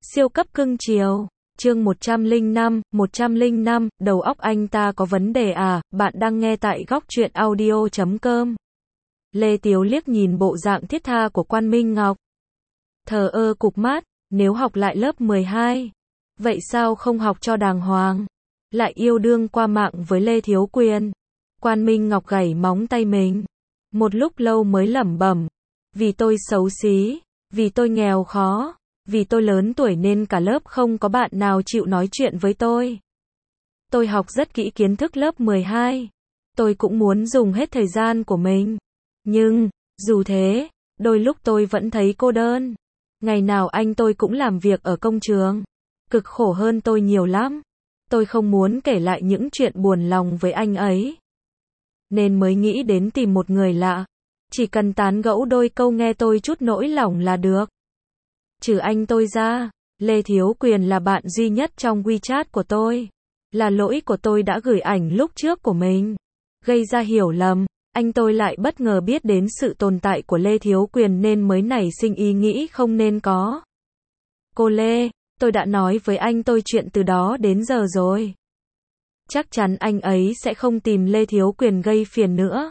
Siêu cấp cưng chiều. Chương 105, đầu óc anh ta có vấn đề à? Bạn đang nghe tại góc truyện audio.com. Lê Tiếu liếc nhìn bộ dạng thiết tha của Quan Minh Ngọc. Thờ ơ cụp mắt, nếu học lại lớp 12, vậy sao không học cho đàng hoàng? Lại yêu đương qua mạng với Lê Thiếu Quyền. Quan Minh Ngọc gảy móng tay mình. Một lúc lâu mới lẩm bẩm. Vì tôi xấu xí, vì tôi nghèo khó, vì tôi lớn tuổi nên cả lớp không có bạn nào chịu nói chuyện với tôi. Tôi học rất kỹ kiến thức lớp 12. Tôi cũng muốn dùng hết thời gian của mình. Nhưng, dù thế, đôi lúc tôi vẫn thấy cô đơn. Ngày nào anh tôi cũng làm việc ở công trường. Cực khổ hơn tôi nhiều lắm. Tôi không muốn kể lại những chuyện buồn lòng với anh ấy. Nên mới nghĩ đến tìm một người lạ. Chỉ cần tán gẫu đôi câu nghe tôi chút nỗi lòng là được. Trừ anh tôi ra, Lê Thiếu Quyền là bạn duy nhất trong WeChat của tôi. Là lỗi của tôi đã gửi ảnh lúc trước của mình. Gây ra hiểu lầm, anh tôi lại bất ngờ biết đến sự tồn tại của Lê Thiếu Quyền nên mới nảy sinh ý nghĩ không nên có. Cô Lê, tôi đã nói với anh tôi chuyện từ đó đến giờ rồi. Chắc chắn anh ấy sẽ không tìm Lê Thiếu Quyền gây phiền nữa.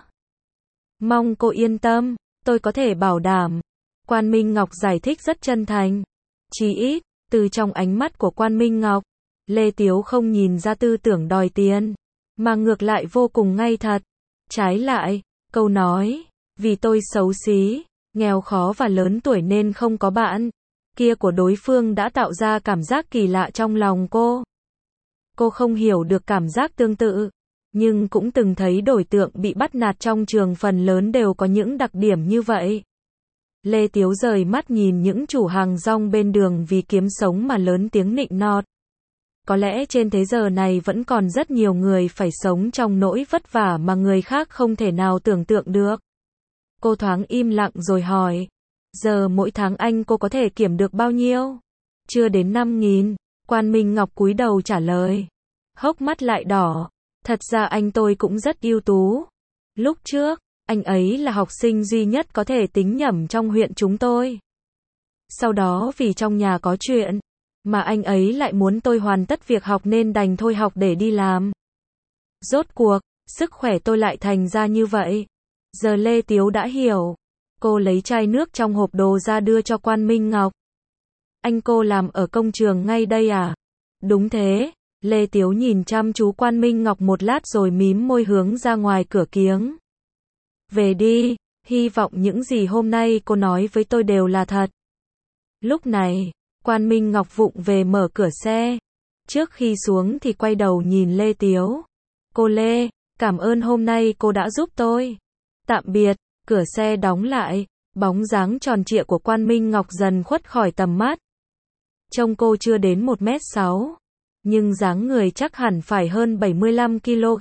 Mong cô yên tâm, tôi có thể bảo đảm. Quan Minh Ngọc giải thích rất chân thành. Chí ít, từ trong ánh mắt của Quan Minh Ngọc, Lê Tiếu không nhìn ra tư tưởng đòi tiền, mà ngược lại vô cùng ngay thật. Trái lại, câu nói, vì tôi xấu xí, nghèo khó và lớn tuổi nên không có bạn, kia của đối phương đã tạo ra cảm giác kỳ lạ trong lòng cô. Cô không hiểu được cảm giác tương tự, nhưng cũng từng thấy đối tượng bị bắt nạt trong trường phần lớn đều có những đặc điểm như vậy. Lê Tiếu rời mắt nhìn những chủ hàng rong bên đường vì kiếm sống mà lớn tiếng nịnh nọt. Có lẽ trên thế giờ này vẫn còn rất nhiều người phải sống trong nỗi vất vả mà người khác không thể nào tưởng tượng được. Cô thoáng im lặng rồi hỏi. Giờ mỗi tháng anh cô có thể kiếm được bao nhiêu? Chưa đến 5.000. Quan Minh Ngọc cúi đầu trả lời. Hốc mắt lại đỏ. Thật ra anh tôi cũng rất ưu tú. Lúc trước, anh ấy là học sinh duy nhất có thể tính nhẩm trong huyện chúng tôi. Sau đó vì trong nhà có chuyện, mà anh ấy lại muốn tôi hoàn tất việc học nên đành thôi học để đi làm. Rốt cuộc, sức khỏe tôi lại thành ra như vậy. Giờ Lê Tiếu đã hiểu. Cô lấy chai nước trong hộp đồ ra đưa cho Quan Minh Ngọc. Anh cô làm ở công trường ngay đây à? Đúng thế. Lê Tiếu nhìn chăm chú Quan Minh Ngọc một lát rồi mím môi hướng ra ngoài cửa kiếng. Về đi, hy vọng những gì hôm nay cô nói với tôi đều là thật. Lúc này, Quan Minh Ngọc vụng về mở cửa xe. Trước khi xuống thì quay đầu nhìn Lê Tiếu. Cô Lê, cảm ơn hôm nay cô đã giúp tôi. Tạm biệt, cửa xe đóng lại, bóng dáng tròn trịa của Quan Minh Ngọc dần khuất khỏi tầm mắt. Trông cô chưa đến 1m6, nhưng dáng người chắc hẳn phải hơn 75 kg.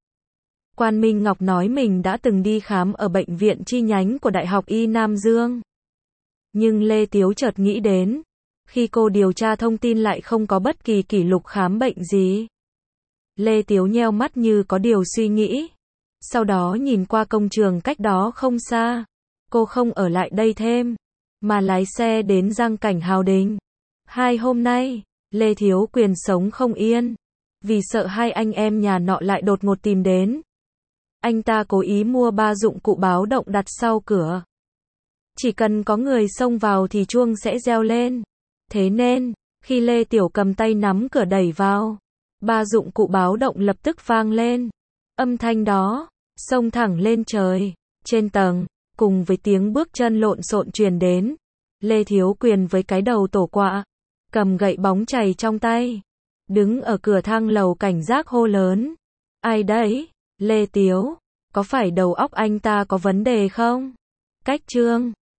Quan Minh Ngọc nói mình đã từng đi khám ở bệnh viện chi nhánh của Đại học Y Nam Dương. Nhưng Lê Tiếu chợt nghĩ đến, khi cô điều tra thông tin lại không có bất kỳ kỷ lục khám bệnh gì. Lê Tiếu nheo mắt như có điều suy nghĩ. Sau đó nhìn qua công trường cách đó không xa. Cô không ở lại đây thêm, mà lái xe đến Giang Cảnh Hào Đình. 2 hôm nay, Lê Thiếu Quyền sống không yên, vì sợ hai anh em nhà nọ lại đột ngột tìm đến. Anh ta cố ý mua 3 dụng cụ báo động đặt sau cửa. Chỉ cần có người xông vào thì chuông sẽ reo lên. Thế nên, khi Lê Tiểu cầm tay nắm cửa đẩy vào, 3 dụng cụ báo động lập tức vang lên. Âm thanh đó xông thẳng lên trời. Trên tầng, cùng với tiếng bước chân lộn xộn truyền đến, Lê Thiếu Quyền với cái đầu tổ quạ, cầm gậy bóng chày trong tay, đứng ở cửa thang lầu cảnh giác hô lớn. Ai đấy? Lê Tiếu, có phải đầu óc anh ta có vấn đề không? Cách chương